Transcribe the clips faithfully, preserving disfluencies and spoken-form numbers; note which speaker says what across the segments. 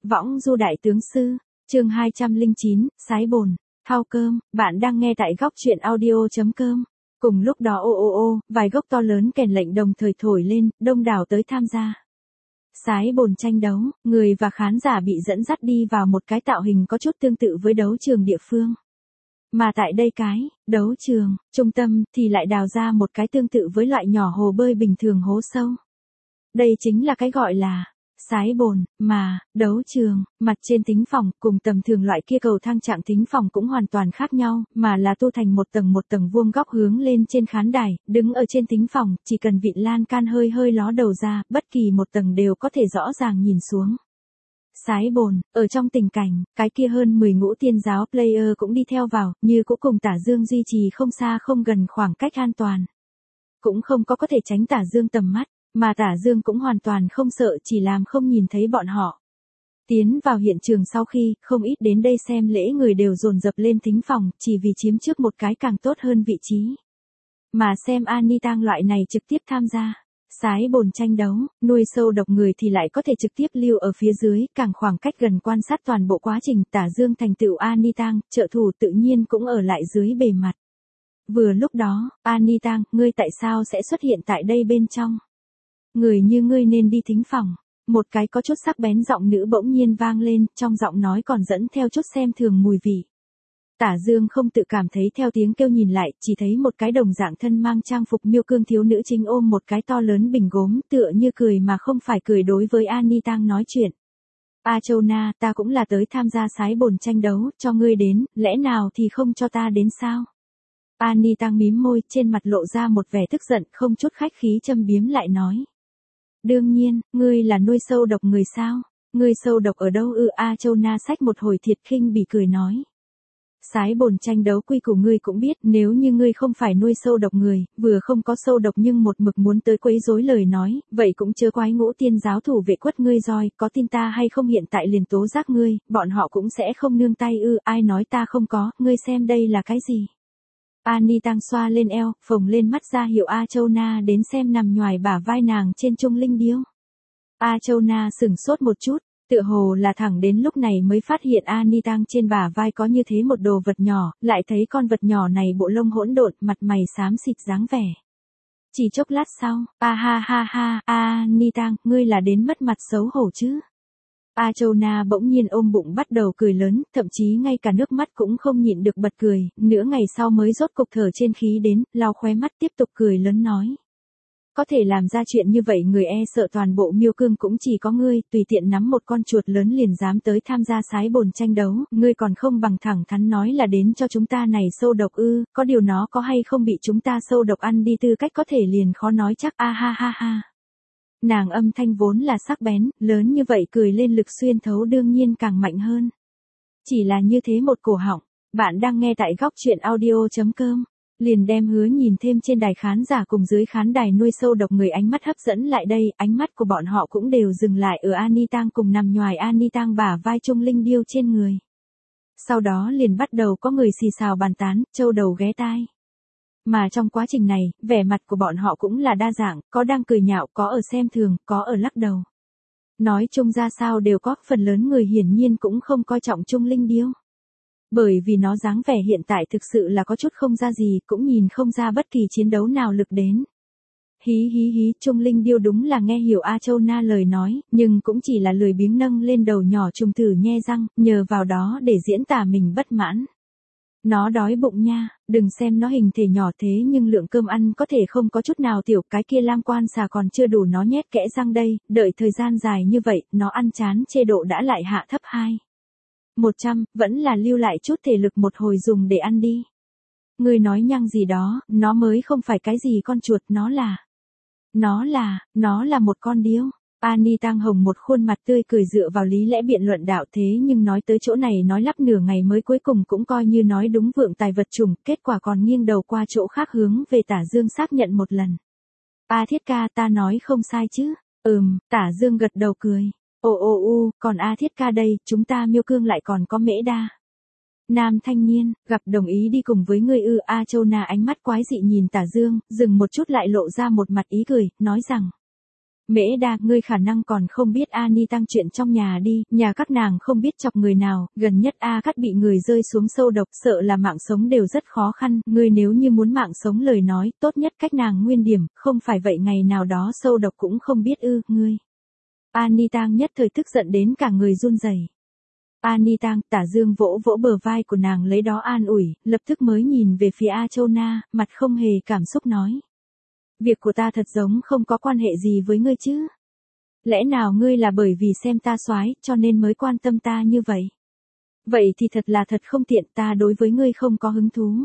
Speaker 1: Võng du đại tướng sư, chương hai trăm lẻ chín, sái bồn, thao cơm, bạn đang nghe tại góc truyện audio.com. Cùng lúc đó ô ô ô, vài gốc to lớn kèn lệnh đồng thời thổi lên, đông đảo tới tham gia. Sái bồn tranh đấu, người và khán giả bị dẫn dắt đi vào một cái tạo hình có chút tương tự với đấu trường địa phương. Mà tại đây cái, đấu trường, trung tâm, thì lại đào ra một cái tương tự với loại nhỏ hồ bơi bình thường hố sâu. Đây chính là cái gọi là sái bồn, mà, đấu trường, mặt trên thính phòng, cùng tầm thường loại kia cầu thang trạng thính phòng cũng hoàn toàn khác nhau, mà là tu thành một tầng một tầng vuông góc hướng lên trên khán đài, đứng ở trên thính phòng, chỉ cần vịn lan can hơi hơi ló đầu ra, bất kỳ một tầng đều có thể rõ ràng nhìn xuống. Sái bồn, ở trong tình cảnh, cái kia hơn mười ngũ tiên giáo player cũng đi theo vào, như cũng cùng Tả Dương duy trì không xa không gần khoảng cách an toàn. Cũng không có có thể tránh Tả Dương tầm mắt. Mà Tả Dương cũng hoàn toàn không sợ, chỉ làm không nhìn thấy bọn họ. Tiến vào hiện trường sau khi, không ít đến đây xem lễ người đều dồn dập lên thính phòng, chỉ vì chiếm trước một cái càng tốt hơn vị trí. Mà xem Ani Tang loại này trực tiếp tham gia. Sái bồn tranh đấu, nuôi sâu độc người thì lại có thể trực tiếp lưu ở phía dưới, càng khoảng cách gần quan sát toàn bộ quá trình Tả Dương thành tựu Ani Tang, trợ thủ tự nhiên cũng ở lại dưới bề mặt. Vừa lúc đó, Ani Tang, ngươi tại sao sẽ xuất hiện tại đây bên trong? Người như ngươi nên đi thính phòng. Một cái có chút sắc bén giọng nữ bỗng nhiên vang lên, trong giọng nói còn dẫn theo chút xem thường mùi vị. Tả Dương không tự cảm thấy theo tiếng kêu nhìn lại, chỉ thấy một cái đồng dạng thân mang trang phục miêu cương thiếu nữ chính ôm một cái to lớn bình gốm, tựa như cười mà không phải cười đối với Ani Tang nói chuyện. A Châu Na, ta cũng là tới tham gia sái bồn tranh đấu, cho ngươi đến, lẽ nào thì không cho ta đến sao? Ani Tang mím môi, trên mặt lộ ra một vẻ tức giận, không chút khách khí châm biếm lại nói. Đương nhiên, ngươi là nuôi sâu độc người sao? Ngươi sâu độc ở đâu ư? A Châu Na xách một hồi thiệt khinh bỉ cười nói. Sái bồn tranh đấu quy củ ngươi cũng biết, nếu như ngươi không phải nuôi sâu độc người, vừa không có sâu độc nhưng một mực muốn tới quấy rối lời nói, vậy cũng chớ quái ngũ tiên giáo thủ vệ quất ngươi roi, có tin ta hay không hiện tại liền tố giác ngươi, bọn họ cũng sẽ không nương tay ư, ai nói ta không có, ngươi xem đây là cái gì? Ani Tang xoa lên eo, phồng lên mắt ra hiệu A Châu Na đến xem nằm nhoài bả vai nàng trên trung linh điêu. A Châu Na sửng sốt một chút, tựa hồ là thẳng đến lúc này mới phát hiện Ani Tang trên bả vai có như thế một đồ vật nhỏ, lại thấy con vật nhỏ này bộ lông hỗn độn, mặt mày xám xịt dáng vẻ. Chỉ chốc lát sau, a ha ha ha, Ani Tang, ngươi là đến mất mặt xấu hổ chứ? A Châu Na bỗng nhiên ôm bụng bắt đầu cười lớn, thậm chí ngay cả nước mắt cũng không nhịn được bật cười, nửa ngày sau mới rốt cục thở trên khí đến, lau khóe mắt tiếp tục cười lớn nói. Có thể làm ra chuyện như vậy người e sợ toàn bộ miêu cương cũng chỉ có ngươi, tùy tiện nắm một con chuột lớn liền dám tới tham gia sái bồn tranh đấu, ngươi còn không bằng thẳng thắn nói là đến cho chúng ta này sâu độc ư, có điều nó có hay không bị chúng ta sâu độc ăn đi tư cách có thể liền khó nói chắc a ha ha ha. Nàng âm thanh vốn là sắc bén, lớn như vậy cười lên lực xuyên thấu đương nhiên càng mạnh hơn. Chỉ là như thế một cổ họng, bạn đang nghe tại góc truyện audio.com, liền đem hứa nhìn thêm trên đài khán giả cùng dưới khán đài nuôi sâu độc người ánh mắt hấp dẫn lại đây, ánh mắt của bọn họ cũng đều dừng lại ở Ani Tang cùng nằm nhoài Ani Tang bả vai trung linh điêu trên người. Sau đó liền bắt đầu có người xì xào bàn tán, châu đầu ghé tai. Mà trong quá trình này, vẻ mặt của bọn họ cũng là đa dạng, có đang cười nhạo, có ở xem thường, có ở lắc đầu. Nói chung ra sao đều có, phần lớn người hiển nhiên cũng không coi trọng trung linh điêu. Bởi vì nó dáng vẻ hiện tại thực sự là có chút không ra gì, cũng nhìn không ra bất kỳ chiến đấu nào lực đến. Hí hí hí, trung linh điêu đúng là nghe hiểu A Châu Na lời nói, nhưng cũng chỉ là lười biếng nâng lên đầu nhỏ trùng thử nhe răng, nhờ vào đó để diễn tả mình bất mãn. Nó đói bụng nha, đừng xem nó hình thể nhỏ thế nhưng lượng cơm ăn có thể không có chút nào tiểu, cái kia lam quan xà còn chưa đủ nó nhét kẽ răng đây, đợi thời gian dài như vậy, nó ăn chán chê độ đã lại hạ thấp hai. một trăm, vẫn là lưu lại chút thể lực một hồi dùng để ăn đi. Người nói nhăng gì đó, nó mới không phải cái gì con chuột, nó là... Nó là, nó là một con điêu. Ani Tang hồng một khuôn mặt tươi cười dựa vào lý lẽ biện luận đạo thế nhưng nói tới chỗ này nói lắp nửa ngày mới cuối cùng cũng coi như nói đúng vượng tài vật chủng, kết quả còn nghiêng đầu qua chỗ khác hướng về Tả Dương xác nhận một lần. A Thiết ca ta nói không sai chứ? Ừm, Tả Dương gật đầu cười. Ồ ồ u, còn A Thiết ca đây, chúng ta miêu cương lại còn có mễ đa. Nam thanh niên, gặp đồng ý đi cùng với ngươi ư? A Châu Na ánh mắt quái dị nhìn Tả Dương, dừng một chút lại lộ ra một mặt ý cười, nói rằng. Mễ Đa, ngươi khả năng còn không biết Ani Tăng chuyện trong nhà đi, nhà các nàng không biết chọc người nào, gần nhất A Cát bị người rơi xuống sâu độc, sợ là mạng sống đều rất khó khăn, ngươi nếu như muốn mạng sống lời nói, tốt nhất cách nàng nguyên điểm, không phải vậy ngày nào đó sâu độc cũng không biết ư, ngươi. Ani Tăng nhất thời tức giận đến cả người run rẩy. Ani Tăng, Tả Dương vỗ vỗ bờ vai của nàng lấy đó an ủi, lập tức mới nhìn về phía A Châu Na, mặt không hề cảm xúc nói. Việc của ta thật giống không có quan hệ gì với ngươi chứ. Lẽ nào ngươi là bởi vì xem ta soái cho nên mới quan tâm ta như vậy? Vậy thì thật là thật không tiện, ta đối với ngươi không có hứng thú.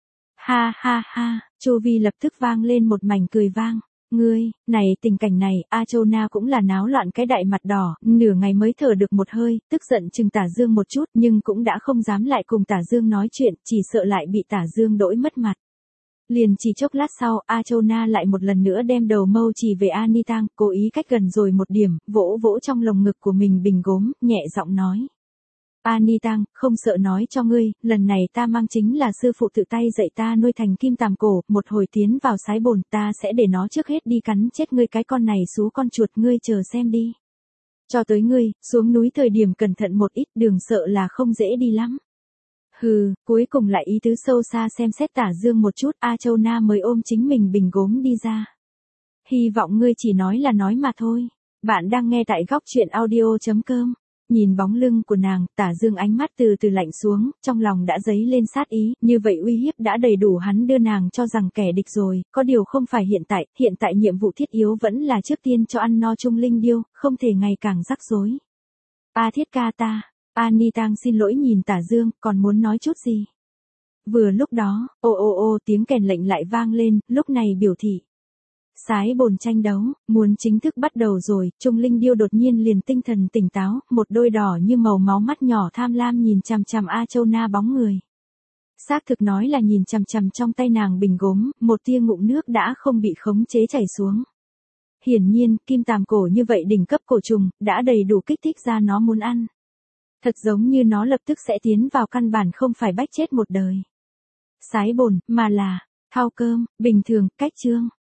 Speaker 1: Ha ha ha, Chu Vi lập tức vang lên một mảnh cười vang. Ngươi, này tình cảnh này, A Châu Na cũng là náo loạn cái đại mặt đỏ, nửa ngày mới thở được một hơi, tức giận chừng Tả Dương một chút nhưng cũng đã không dám lại cùng Tả Dương nói chuyện, chỉ sợ lại bị Tả Dương đỗi mất mặt. Liền chỉ chốc lát sau, A Châu Na lại một lần nữa đem đầu mâu chỉ về Ani Tăng, cố ý cách gần rồi một điểm, vỗ vỗ trong lồng ngực của mình bình gốm, nhẹ giọng nói. Ani Tăng, không sợ nói cho ngươi, lần này ta mang chính là sư phụ tự tay dạy ta nuôi thành kim tàm cổ, một hồi tiến vào sái bồn ta sẽ để nó trước hết đi cắn chết ngươi cái con này xú con chuột, ngươi chờ xem đi. Cho tới ngươi, xuống núi thời điểm cẩn thận một ít, đường sợ là không dễ đi lắm. Hừ, cuối cùng lại ý tứ sâu xa xem xét Tả Dương một chút, A Châu Na mới ôm chính mình bình gốm đi ra. Hy vọng ngươi chỉ nói là nói mà thôi. Bạn đang nghe tại góc truyện audio chấm com. Nhìn bóng lưng của nàng, Tả Dương ánh mắt từ từ lạnh xuống, trong lòng đã dấy lên sát ý, như vậy uy hiếp đã đầy đủ hắn đưa nàng cho rằng kẻ địch rồi, có điều không phải hiện tại, hiện tại nhiệm vụ thiết yếu vẫn là trước tiên cho ăn no Trung Linh Điêu, không thể ngày càng rắc rối. A Thiết ca ta. Ani Tăng xin lỗi nhìn Tả Dương, còn muốn nói chút gì? Vừa lúc đó, ô ô ô tiếng kèn lệnh lại vang lên, lúc này biểu thị. Sái bồn tranh đấu, muốn chính thức bắt đầu rồi, Trung Linh Điêu đột nhiên liền tinh thần tỉnh táo, một đôi đỏ như màu máu mắt nhỏ tham lam nhìn chằm chằm A Châu Na bóng người. Xác thực nói là nhìn chằm chằm trong tay nàng bình gốm, một tia ngụm nước đã không bị khống chế chảy xuống. Hiển nhiên, kim tàm cổ như vậy đỉnh cấp cổ trùng, đã đầy đủ kích thích ra nó muốn ăn. Thật giống như nó lập tức sẽ tiến vào căn bản không phải bách chết một đời. Sái bồn, mà là, thao cơm, bình thường, cách chương.